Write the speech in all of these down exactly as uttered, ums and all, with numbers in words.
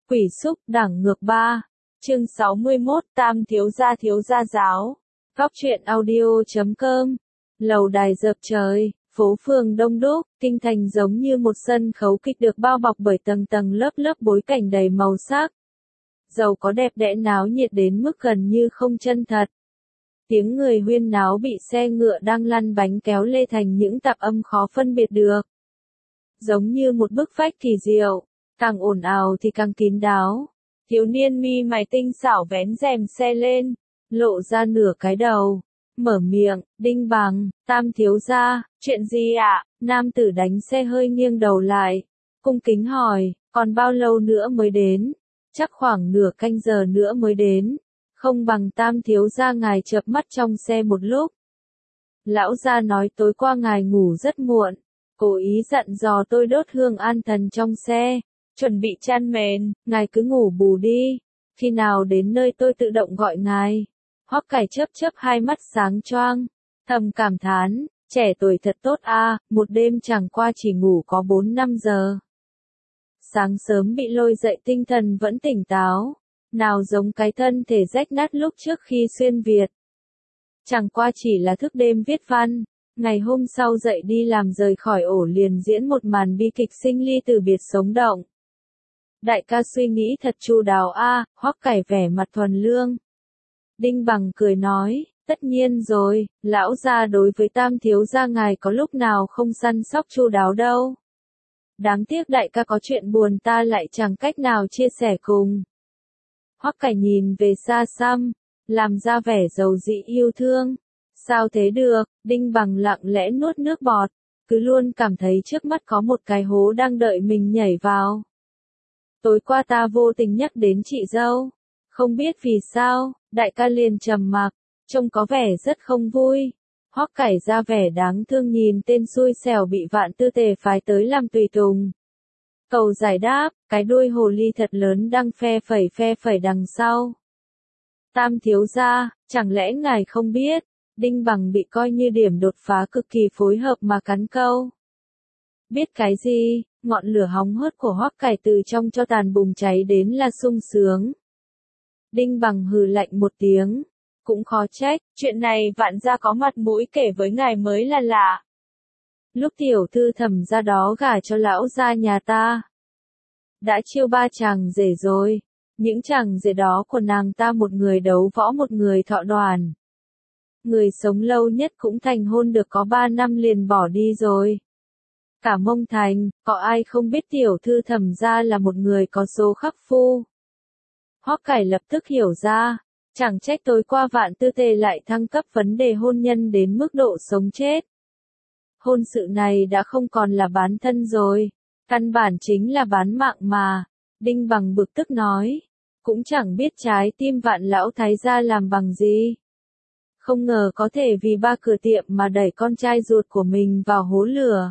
Quỷ xúc đẳng ngược ba. Chương sáu mươi mốt Tam thiếu gia thiếu gia giáo. Góc truyện audio chấm com. Lầu đài dợp trời, phố phường đông đúc, kinh thành giống như một sân khấu kịch được bao bọc bởi tầng tầng lớp lớp bối cảnh đầy màu sắc. Dầu có đẹp đẽ náo nhiệt đến mức gần như không chân thật. Tiếng người huyên náo bị xe ngựa đang lăn bánh kéo lê thành những tạp âm khó phân biệt được. Giống như một bức vách kỳ diệu, càng ồn ào thì càng kín đáo. Thiếu niên mi mày tinh xảo vén rèm xe lên, lộ ra nửa cái đầu, mở miệng, Đinh Bằng, Tam thiếu gia, chuyện gì ạ? Nam tử đánh xe hơi nghiêng đầu lại, cung kính hỏi, còn bao lâu nữa mới đến? Chắc khoảng nửa canh giờ nữa mới đến, không bằng Tam thiếu gia ngài chợp mắt trong xe một lúc. Lão gia nói tối qua ngài ngủ rất muộn, cố ý dặn dò tôi đốt hương an thần trong xe, chuẩn bị chăn mền, ngài cứ ngủ bù đi, khi nào đến nơi tôi tự động gọi ngài. Hoắc Cải chớp chớp hai mắt sáng choang, thầm cảm thán, trẻ tuổi thật tốt a, một đêm chẳng qua chỉ ngủ có bốn năm giờ. Sáng sớm bị lôi dậy tinh thần vẫn tỉnh táo, nào giống cái thân thể rách nát lúc trước khi xuyên Việt. Chẳng qua chỉ là thức đêm viết văn, ngày hôm sau dậy đi làm rời khỏi ổ liền diễn một màn bi kịch sinh ly từ biệt sống động. Đại ca suy nghĩ thật chu đáo a, Hoắc Cải vẻ mặt thuần lương. Đinh Bằng cười nói, tất nhiên rồi, lão gia đối với Tam thiếu gia ngài có lúc nào không săn sóc chu đáo đâu. Đáng tiếc đại ca có chuyện buồn ta lại chẳng cách nào chia sẻ cùng. Hoắc Cải nhìn về xa xăm, làm ra vẻ dầu dĩ yêu thương. Sao thế được, Đinh Bằng lặng lẽ nuốt nước bọt, cứ luôn cảm thấy trước mắt có một cái hố đang đợi mình nhảy vào. Tối qua ta vô tình nhắc đến chị dâu, không biết vì sao, đại ca liền trầm mặc, trông có vẻ rất không vui. Hoắc Cải ra vẻ đáng thương nhìn tên xui xẻo bị Vạn Tư Tề phái tới làm tùy tùng. Cầu giải đáp, cái đuôi hồ ly thật lớn đang phe phẩy phe phẩy đằng sau. Tam thiếu gia, chẳng lẽ ngài không biết, Đinh Bằng bị coi như điểm đột phá cực kỳ phối hợp mà cắn câu. Biết cái gì, ngọn lửa hóng hớt của Hoắc Cải từ trong cho tàn bùng cháy đến là sung sướng. Đinh Bằng hừ lạnh một tiếng, cũng khó trách, chuyện này Vạn gia có mặt mũi kể với ngài mới là lạ. Lúc tiểu thư Thẩm ra đó gả cho lão gia nhà ta, đã chiêu ba chàng rể rồi, những chàng rể đó của nàng ta một người đấu võ một người thọ đoàn. Người sống lâu nhất cũng thành hôn được có ba năm liền bỏ đi rồi. Cả Mông Thành, có ai không biết tiểu thư Thẩm gia là một người có số khắc phu. Hoắc Cải lập tức hiểu ra, chẳng trách tối qua Vạn Tư Tề lại thăng cấp vấn đề hôn nhân đến mức độ sống chết. Hôn sự này đã không còn là bán thân rồi, căn bản chính là bán mạng mà. Đinh Bằng bực tức nói, cũng chẳng biết trái tim Vạn lão thái gia làm bằng gì. Không ngờ có thể vì ba cửa tiệm mà đẩy con trai ruột của mình vào hố lửa.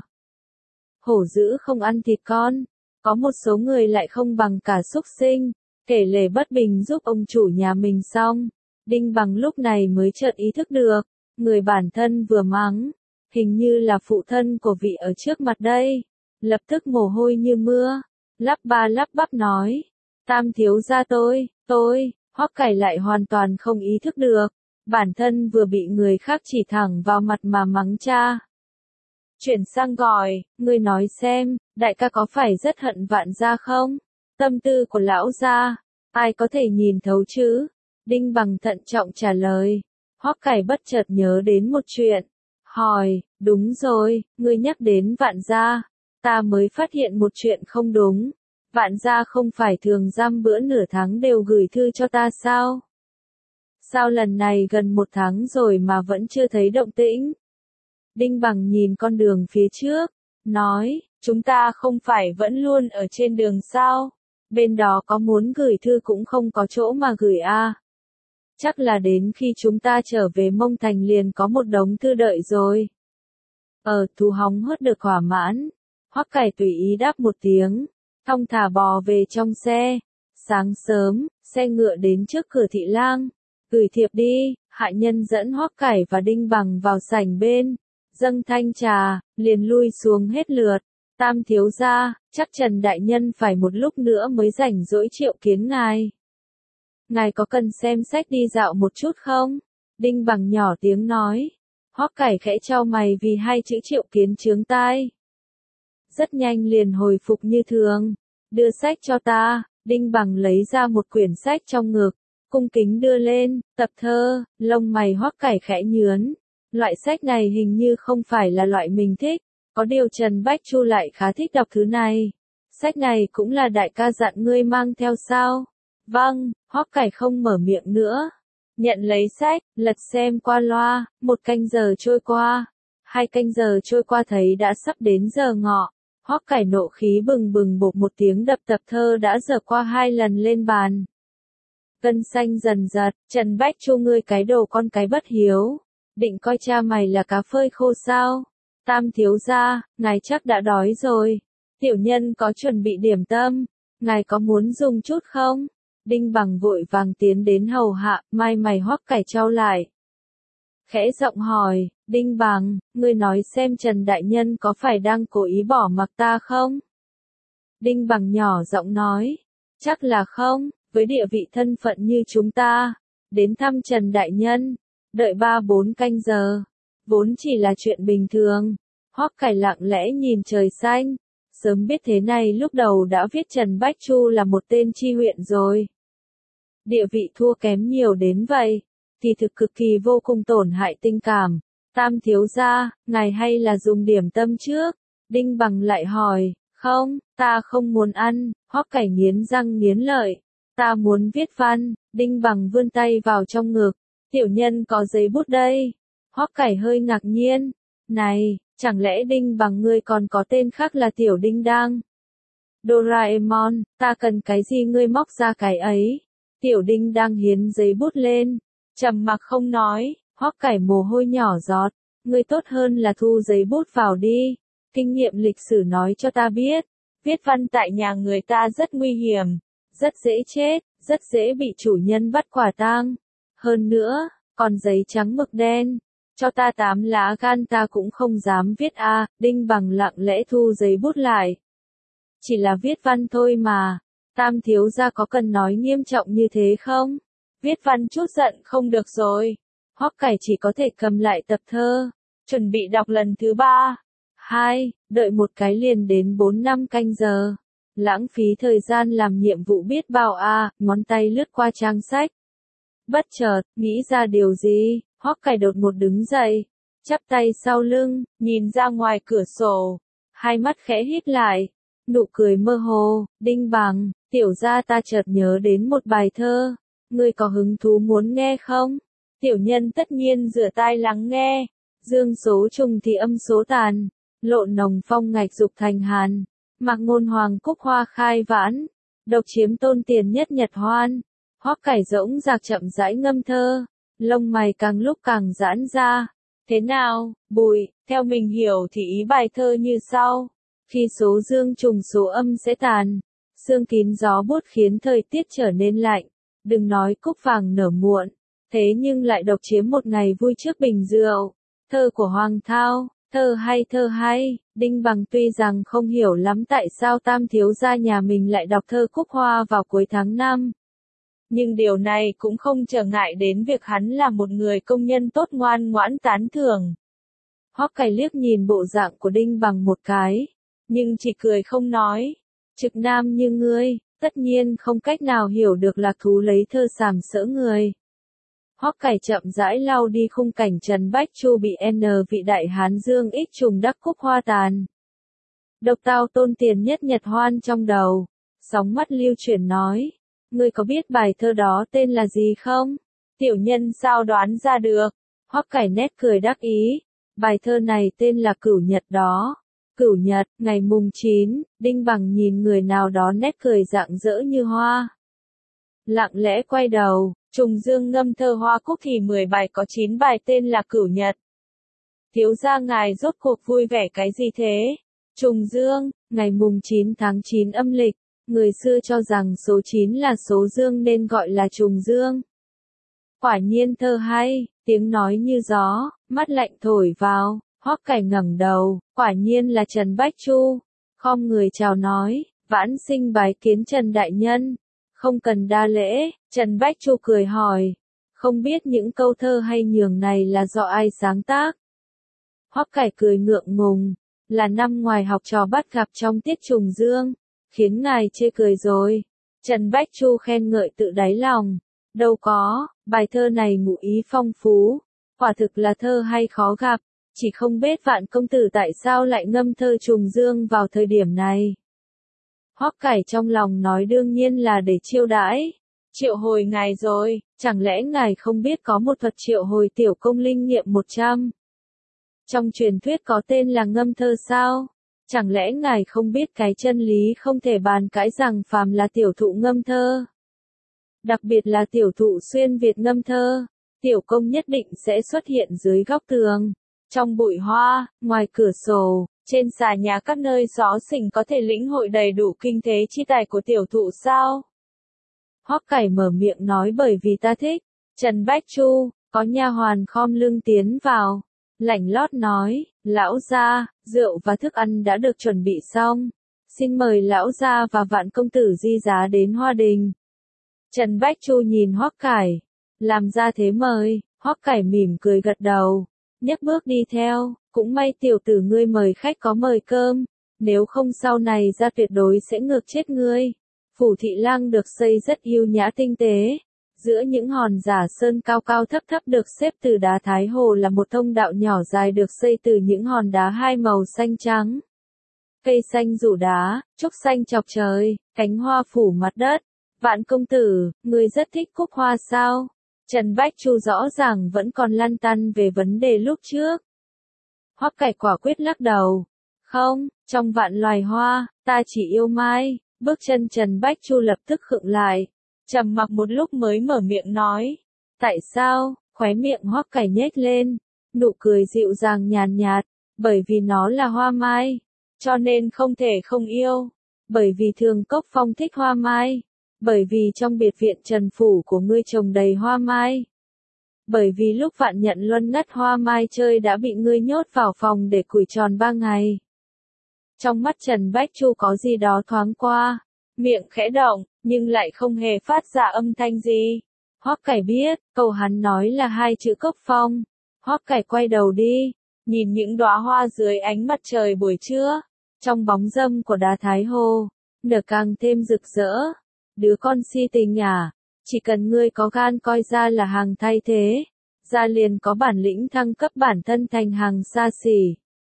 Hổ dữ không ăn thịt con, có một số người lại không bằng cả súc sinh, kể lể bất bình giúp ông chủ nhà mình xong. Đinh Bằng lúc này mới chợt ý thức được, người bản thân vừa mắng, hình như là phụ thân của vị ở trước mặt đây. Lập tức mồ hôi như mưa, lắp ba lắp bắp nói, Tam thiếu gia tôi, tôi, Hoắc Cải lại hoàn toàn không ý thức được, bản thân vừa bị người khác chỉ thẳng vào mặt mà mắng cha. Chuyển sang gọi, ngươi nói xem, đại ca có phải rất hận Vạn gia không? Tâm tư của lão gia, ai có thể nhìn thấu chứ? Đinh Bằng thận trọng trả lời. Hoắc Cải bất chợt nhớ đến một chuyện, hỏi, đúng rồi, ngươi nhắc đến Vạn gia, ta mới phát hiện một chuyện không đúng. Vạn gia không phải thường dăm bữa nửa tháng đều gửi thư cho ta sao? Sao lần này gần một tháng rồi mà vẫn chưa thấy động tĩnh? Đinh Bằng nhìn con đường phía trước, nói, chúng ta không phải vẫn luôn ở trên đường sao? Bên đó có muốn gửi thư cũng không có chỗ mà gửi a. À. Chắc là đến khi chúng ta trở về Mông Thành liền có một đống thư đợi rồi. Ờ, thú hóng hớt được thỏa mãn. Hoắc Cải tùy ý đáp một tiếng, thong thả bò về trong xe. Sáng sớm, xe ngựa đến trước cửa thị lang. Gửi thiệp đi, hạ nhân dẫn Hoắc Cải và Đinh Bằng vào sảnh bên, dâng thanh trà, liền lui xuống hết lượt. Tam thiếu gia, chắc Trần đại nhân phải một lúc nữa mới rảnh rỗi triệu kiến ngài. Ngài có cần xem sách đi dạo một chút không? Đinh Bằng nhỏ tiếng nói. Hoắc Cải khẽ chau mày vì hai chữ triệu kiến chướng tai. Rất nhanh liền hồi phục như thường. Đưa sách cho ta. Đinh Bằng lấy ra một quyển sách trong ngực, cung kính đưa lên, tập thơ. Lông mày Hoắc Cải khẽ nhướn. Loại sách này hình như không phải là loại mình thích, có điều Trần Bách Chu lại khá thích đọc thứ này. Sách này cũng là đại ca dặn ngươi mang theo sao? Vâng, Hoắc Cải không mở miệng nữa. Nhận lấy sách, lật xem qua loa, một canh giờ trôi qua. Hai canh giờ trôi qua thấy đã sắp đến giờ ngọ. Hoắc Cải nộ khí bừng bừng bột một tiếng đập tập thơ đã dở qua hai lần lên bàn. Gân xanh dần giật, Trần Bách Chu ngươi cái đồ con cái bất hiếu. Định coi cha mày là cá phơi khô sao? Tam thiếu gia, ngài chắc đã đói rồi. Tiểu nhân có chuẩn bị điểm tâm, ngài có muốn dùng chút không? Đinh Bằng vội vàng tiến đến hầu hạ, mai mày Hoắc Cải trao lại. Khẽ giọng hỏi, Đinh Bằng, ngươi nói xem Trần đại nhân có phải đang cố ý bỏ mặc ta không? Đinh Bằng nhỏ giọng nói, chắc là không, với địa vị thân phận như chúng ta, đến thăm Trần đại nhân, đợi ba bốn canh giờ, vốn chỉ là chuyện bình thường. Hoắc Cải lặng lẽ nhìn trời xanh, sớm biết thế này lúc đầu đã viết Trần Bách Chu là một tên chi huyện rồi. Địa vị thua kém nhiều đến vậy, thì thực cực kỳ vô cùng tổn hại tình cảm. Tam thiếu gia, ngài hay là dùng điểm tâm trước? Đinh Bằng lại hỏi, không, ta không muốn ăn. Hoắc Cải nghiến răng nghiến lợi, ta muốn viết văn. Đinh Bằng vươn tay vào trong ngực, tiểu nhân có giấy bút đây. Hoắc Cải hơi ngạc nhiên, này, chẳng lẽ Đinh Bằng ngươi còn có tên khác là Tiểu Đinh Đang? Doraemon, ta cần cái gì ngươi móc ra cái ấy. Tiểu Đinh Đang hiến giấy bút lên, trầm mặc không nói. Hoắc Cải mồ hôi nhỏ giọt, ngươi tốt hơn là thu giấy bút vào đi. Kinh nghiệm lịch sử nói cho ta biết, viết văn tại nhà người ta rất nguy hiểm, rất dễ chết, rất dễ bị chủ nhân bắt quả tang. Hơn nữa, còn giấy trắng mực đen, cho ta tám lá gan ta cũng không dám viết a. À. Đinh Bằng lặng lẽ thu giấy bút lại. Chỉ là viết văn thôi mà, Tam thiếu gia có cần nói nghiêm trọng như thế không? Viết văn chút giận không được rồi. Hoắc Cải chỉ có thể cầm lại tập thơ, chuẩn bị đọc lần thứ ba. Hai, đợi một cái liền đến bốn năm canh giờ. Lãng phí thời gian làm nhiệm vụ biết bao a. À, ngón tay lướt qua trang sách. Bất chợt, nghĩ ra điều gì, Hoắc Cải đột ngột đứng dậy, chắp tay sau lưng, nhìn ra ngoài cửa sổ, hai mắt khẽ híp lại, nụ cười mơ hồ. Đinh Bằng, tiểu gia ta chợt nhớ đến một bài thơ, ngươi có hứng thú muốn nghe không? Tiểu nhân tất nhiên rửa tai lắng nghe. Dương số trùng thì âm số tàn, lộ nồng phong ngạch dục thành hàn, mặc ngôn hoàng cúc hoa khai vãn, độc chiếm tôn tiền nhất nhật hoan. Hoắc Cải rỗng rạc chậm rãi ngâm thơ, lông mày càng lúc càng giãn ra. Thế nào, Bùi, theo mình hiểu thì ý bài thơ như sau. Khi số dương trùng số âm sẽ tàn, sương kín gió buốt khiến thời tiết trở nên lạnh, đừng nói cúc vàng nở muộn, thế nhưng lại độc chiếm một ngày vui trước bình rượu. Thơ của Hoàng Thao, thơ hay thơ hay. Đinh Bằng tuy rằng không hiểu lắm tại sao Tam thiếu gia nhà mình lại đọc thơ cúc hoa vào cuối tháng năm. Nhưng điều này cũng không trở ngại đến việc hắn là một người công nhân tốt ngoan ngoãn tán thưởng. Hoắc Cải liếc nhìn bộ dạng của Đinh Bằng một cái, nhưng chỉ cười không nói. Trực nam như ngươi, tất nhiên không cách nào hiểu được lạc thú lấy thơ sàm sỡ người. Hoắc Cải chậm rãi lau đi khung cảnh Trần Bách Chu bị N vị đại hán dương ích trùng đắc cúc hoa tàn. Độc tao tôn tiền nhất nhật hoan trong đầu, sóng mắt lưu chuyển nói, ngươi có biết bài thơ đó tên là gì không? Tiểu nhân sao đoán ra được? Hoắc Cải nét cười đắc ý, bài thơ này tên là Cửu Nhật đó. Cửu Nhật, ngày mùng chín, Đinh Bằng nhìn người nào đó nét cười rạng rỡ như hoa. Lặng lẽ quay đầu, trùng dương ngâm thơ hoa cúc thì mười bài có chín bài tên là Cửu Nhật. Thiếu gia ngài rốt cuộc vui vẻ cái gì thế? Trùng dương, ngày mùng chín tháng chín âm lịch, người xưa cho rằng số chín là số dương nên gọi là trùng dương. Quả nhiên thơ hay, tiếng nói như gió, mắt lạnh thổi vào. Hoắc Cải ngẩng đầu, quả nhiên là Trần Bách Chu. khom người chào nói, vãn sinh bái kiến Trần đại nhân. Không cần đa lễ, Trần Bách Chu cười hỏi, không biết những câu thơ hay nhường này là do ai sáng tác? Hoắc Cải cười ngượng ngùng, là năm ngoài học trò bắt gặp trong tiết trùng dương, khiến ngài chê cười rồi. Trần Bách Chu khen ngợi tự đáy lòng, đâu có, bài thơ này ngụ ý phong phú, quả thực là thơ hay khó gặp, chỉ không biết Vạn công tử tại sao lại ngâm thơ trùng dương vào thời điểm này. Hoắc Cải trong lòng nói đương nhiên là để chiêu đãi, triệu hồi ngài rồi, chẳng lẽ ngài không biết có một thuật triệu hồi tiểu công linh nghiệm một trăm? Trong truyền thuyết có tên là ngâm thơ sao? Chẳng lẽ ngài không biết cái chân lý không thể bàn cãi rằng phàm là tiểu thụ ngâm thơ? Đặc biệt là tiểu thụ xuyên Việt ngâm thơ, tiểu công nhất định sẽ xuất hiện dưới góc tường, trong bụi hoa, ngoài cửa sổ, trên xà nhà các nơi xó xỉnh có thể lĩnh hội đầy đủ kinh thế chi tài của tiểu thụ sao? Hoắc Cải mở miệng nói bởi vì ta thích. Trần Bách Chu, có nha hoàn khom lưng tiến vào, lạnh lót nói, lão gia, rượu và thức ăn đã được chuẩn bị xong, xin mời lão gia và Vạn công tử di giá đến Hoa Đình. Trần Bách Chu nhìn Hoắc Cải, làm ra thế mời, Hoắc Cải mỉm cười gật đầu, nhấc bước đi theo, cũng may tiểu tử ngươi mời khách có mời cơm, nếu không sau này ra tuyệt đối sẽ ngược chết ngươi. Phủ thị lang được xây rất yêu nhã tinh tế, giữa những hòn giả sơn cao cao thấp thấp được xếp từ đá Thái Hồ là một thông đạo nhỏ dài được xây từ những hòn đá hai màu xanh trắng. Cây xanh rủ đá, trúc xanh chọc trời, cánh hoa phủ mặt đất. Vạn công tử, ngươi rất thích cúc hoa sao? Trần Bách Chu rõ ràng vẫn còn lăn tăn về vấn đề lúc trước. Hoắc Cải quả quyết lắc đầu. Không, trong vạn loài hoa, ta chỉ yêu mai. Bước chân Trần Bách Chu lập tức khựng lại, trầm mặc một lúc mới mở miệng nói. Tại sao? Khóe miệng Hoắc Cải nhếch lên, nụ cười dịu dàng nhàn nhạt, bởi vì nó là hoa mai, cho nên không thể không yêu. Bởi vì Thường Cốc Phong thích hoa mai, bởi vì trong biệt viện Trần phủ của ngươi trồng đầy hoa mai. Bởi vì lúc Vạn Nhận Luân ngắt hoa mai chơi đã bị ngươi nhốt vào phòng để củi tròn ba ngày. Trong mắt Trần Bách Chu có gì đó thoáng qua, miệng khẽ động, nhưng lại không hề phát ra âm thanh gì. Hoắc Cải biết, câu hắn nói là hai chữ Cốc Phong. Hoắc Cải quay đầu đi, nhìn những đóa hoa dưới ánh mặt trời buổi trưa, trong bóng râm của đá Thái Hồ, nở càng thêm rực rỡ. Đứa con si tình à, chỉ cần ngươi có gan coi ra là hàng thay thế, ra liền có bản lĩnh thăng cấp bản thân thành hàng xa xỉ.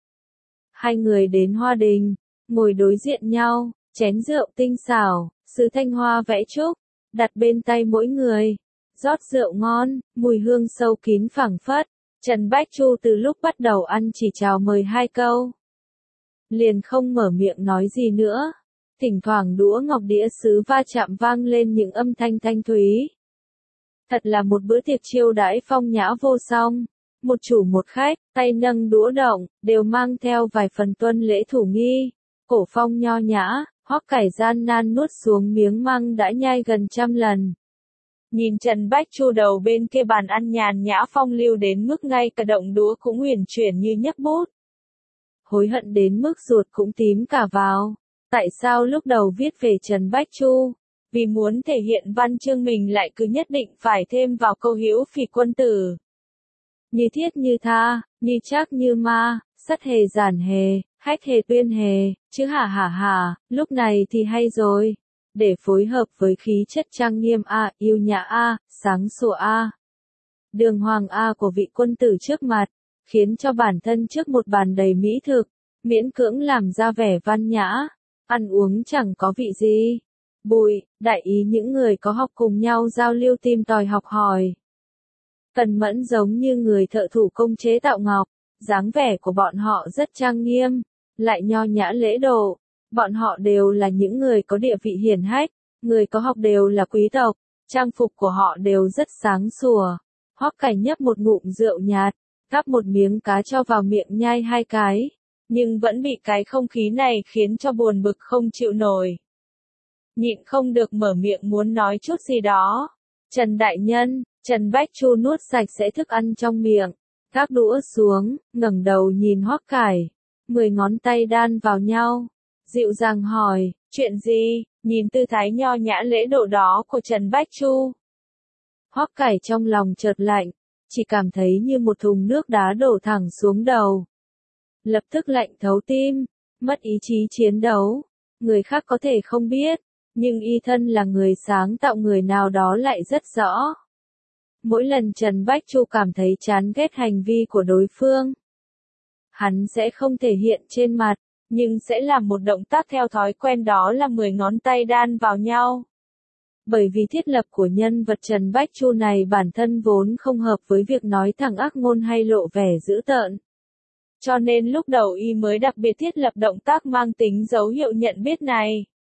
Hai người đến Hoa Đình, ngồi đối diện nhau, chén rượu tinh xảo, sứ thanh hoa vẽ trúc, đặt bên tay mỗi người, rót rượu ngon, mùi hương sâu kín phảng phất. Trần Bách Chu từ lúc bắt đầu ăn chỉ chào mời hai câu, liền không mở miệng nói gì nữa. Thỉnh thoảng đũa ngọc đĩa sứ va chạm vang lên những âm thanh thanh thúy. Thật là một bữa tiệc chiêu đãi phong nhã vô song. Một chủ một khách, tay nâng đũa động, đều mang theo vài phần tuân lễ thủ nghi. Cổ phong nho nhã, Hoắc Cải gian nan nuốt xuống miếng măng đã nhai gần trăm lần. Nhìn Trần Bách Chu đầu bên kia bàn ăn nhàn nhã phong lưu đến mức ngay cả động đũa cũng uyển chuyển như nhấc bút. Hối hận đến mức ruột cũng tím cả vào. Tại sao lúc đầu viết về Trần Bách Chu? Vì muốn thể hiện văn chương mình lại cứ nhất định phải thêm vào câu hữu phỉ quân tử. Như thiết như tha, như trác như ma, sắt hề giản hề, hách hề tuyên hề, chứ hả hả hả, lúc này thì hay rồi. Để phối hợp với khí chất trang nghiêm A, yêu nhã A, sáng sủa A, đường hoàng A của vị quân tử trước mặt, khiến cho bản thân trước một bàn đầy mỹ thực, miễn cưỡng làm ra vẻ văn nhã, ăn uống chẳng có vị gì. Bụi, đại ý những người có học cùng nhau giao lưu tìm tòi học hỏi. Cần Mẫn giống như người thợ thủ công chế tạo ngọc, dáng vẻ của bọn họ rất trang nghiêm, lại nho nhã lễ độ. Bọn họ đều là những người có địa vị hiển hách, người có học đều là quý tộc, trang phục của họ đều rất sáng sủa. Hoắc Cải nhấp một ngụm rượu nhạt, gắp một miếng cá cho vào miệng nhai hai cái, nhưng vẫn bị cái không khí này khiến cho buồn bực không chịu nổi. Nhịn không được mở miệng muốn nói chút gì đó. Trần đại nhân, Trần Bách Chu nuốt sạch sẽ thức ăn trong miệng, gác đũa xuống, ngẩng đầu nhìn Hoắc Cải, mười ngón tay đan vào nhau, dịu dàng hỏi, chuyện gì, nhìn tư thái nho nhã lễ độ đó của Trần Bách Chu. Hoắc Cải trong lòng chợt lạnh, chỉ cảm thấy như một thùng nước đá đổ thẳng xuống đầu. Lập tức lạnh thấu tim, mất ý chí chiến đấu. Người khác có thể không biết, nhưng y thân là người sáng tạo người nào đó lại rất rõ. Mỗi lần Trần Bách Chu cảm thấy chán ghét hành vi của đối phương, hắn sẽ không thể hiện trên mặt, nhưng sẽ làm một động tác theo thói quen, đó là mười ngón tay đan vào nhau. Bởi vì thiết lập của nhân vật Trần Bách Chu này bản thân vốn không hợp với việc nói thẳng ác ngôn hay lộ vẻ dữ tợn. Cho nên lúc đầu y mới đặc biệt thiết lập động tác mang tính dấu hiệu nhận biết này.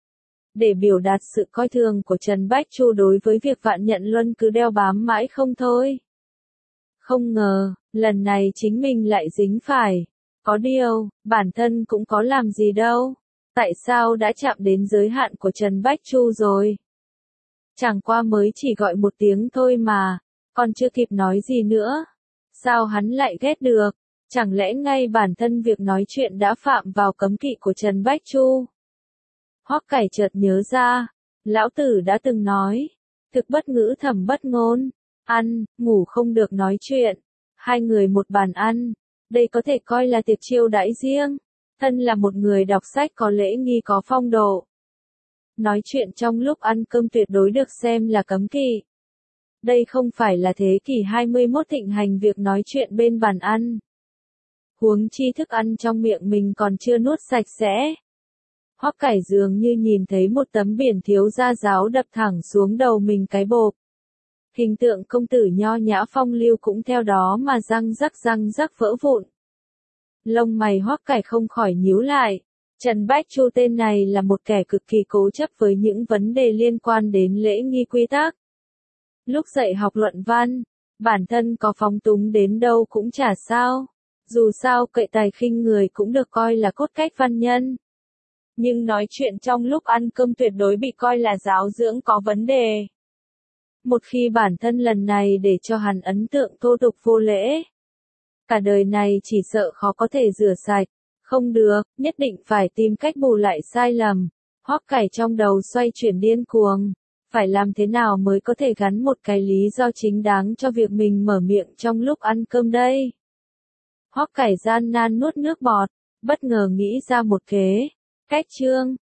Để biểu đạt sự coi thường của Trần Bách Chu đối với việc Vạn Nhận Luân cứ đeo bám mãi không thôi. Không ngờ, lần này chính mình lại dính phải. Có điều, bản thân cũng có làm gì đâu. Tại sao đã chạm đến giới hạn của Trần Bách Chu rồi? Chẳng qua mới chỉ gọi một tiếng thôi mà, còn chưa kịp nói gì nữa. Sao hắn lại ghét được? Chẳng lẽ ngay bản thân việc nói chuyện đã phạm vào cấm kỵ của Trần Bách Chu? Hoắc Cải chợt nhớ ra, lão tử đã từng nói, thực bất ngữ thẩm bất ngôn, ăn, ngủ không được nói chuyện, hai người một bàn ăn, đây có thể coi là tiệc chiêu đãi riêng, thân là một người đọc sách có lễ nghi có phong độ. Nói chuyện trong lúc ăn cơm tuyệt đối được xem là cấm kỵ. Đây không phải là thế kỷ hai mươi mốt thịnh hành việc nói chuyện bên bàn ăn. Huống chi thức ăn trong miệng mình còn chưa nuốt sạch sẽ. Hoắc Cải dường như nhìn thấy một tấm biển thiếu gia giáo đập thẳng xuống đầu mình cái bộp. Hình tượng công tử nho nhã phong lưu cũng theo đó mà răng rắc răng rắc vỡ vụn. Lông mày Hoắc Cải không khỏi nhíu lại. Trần Bách Chu tên này là một kẻ cực kỳ cố chấp với những vấn đề liên quan đến lễ nghi quy tắc. Lúc dạy học luận văn, bản thân có phóng túng đến đâu cũng chả sao. Dù sao cậy tài khinh người cũng được coi là cốt cách văn nhân. Nhưng nói chuyện trong lúc ăn cơm tuyệt đối bị coi là giáo dưỡng có vấn đề. Một khi bản thân lần này để cho hắn ấn tượng thô tục vô lễ, cả đời này chỉ sợ khó có thể rửa sạch. Không được, nhất định phải tìm cách bù lại sai lầm. Hoắc Cải trong đầu xoay chuyển điên cuồng. Phải làm thế nào mới có thể gắn một cái lý do chính đáng cho việc mình mở miệng trong lúc ăn cơm đây? Hoắc Cải gian nan nuốt nước bọt, bất ngờ nghĩ ra một kế. Cách chương.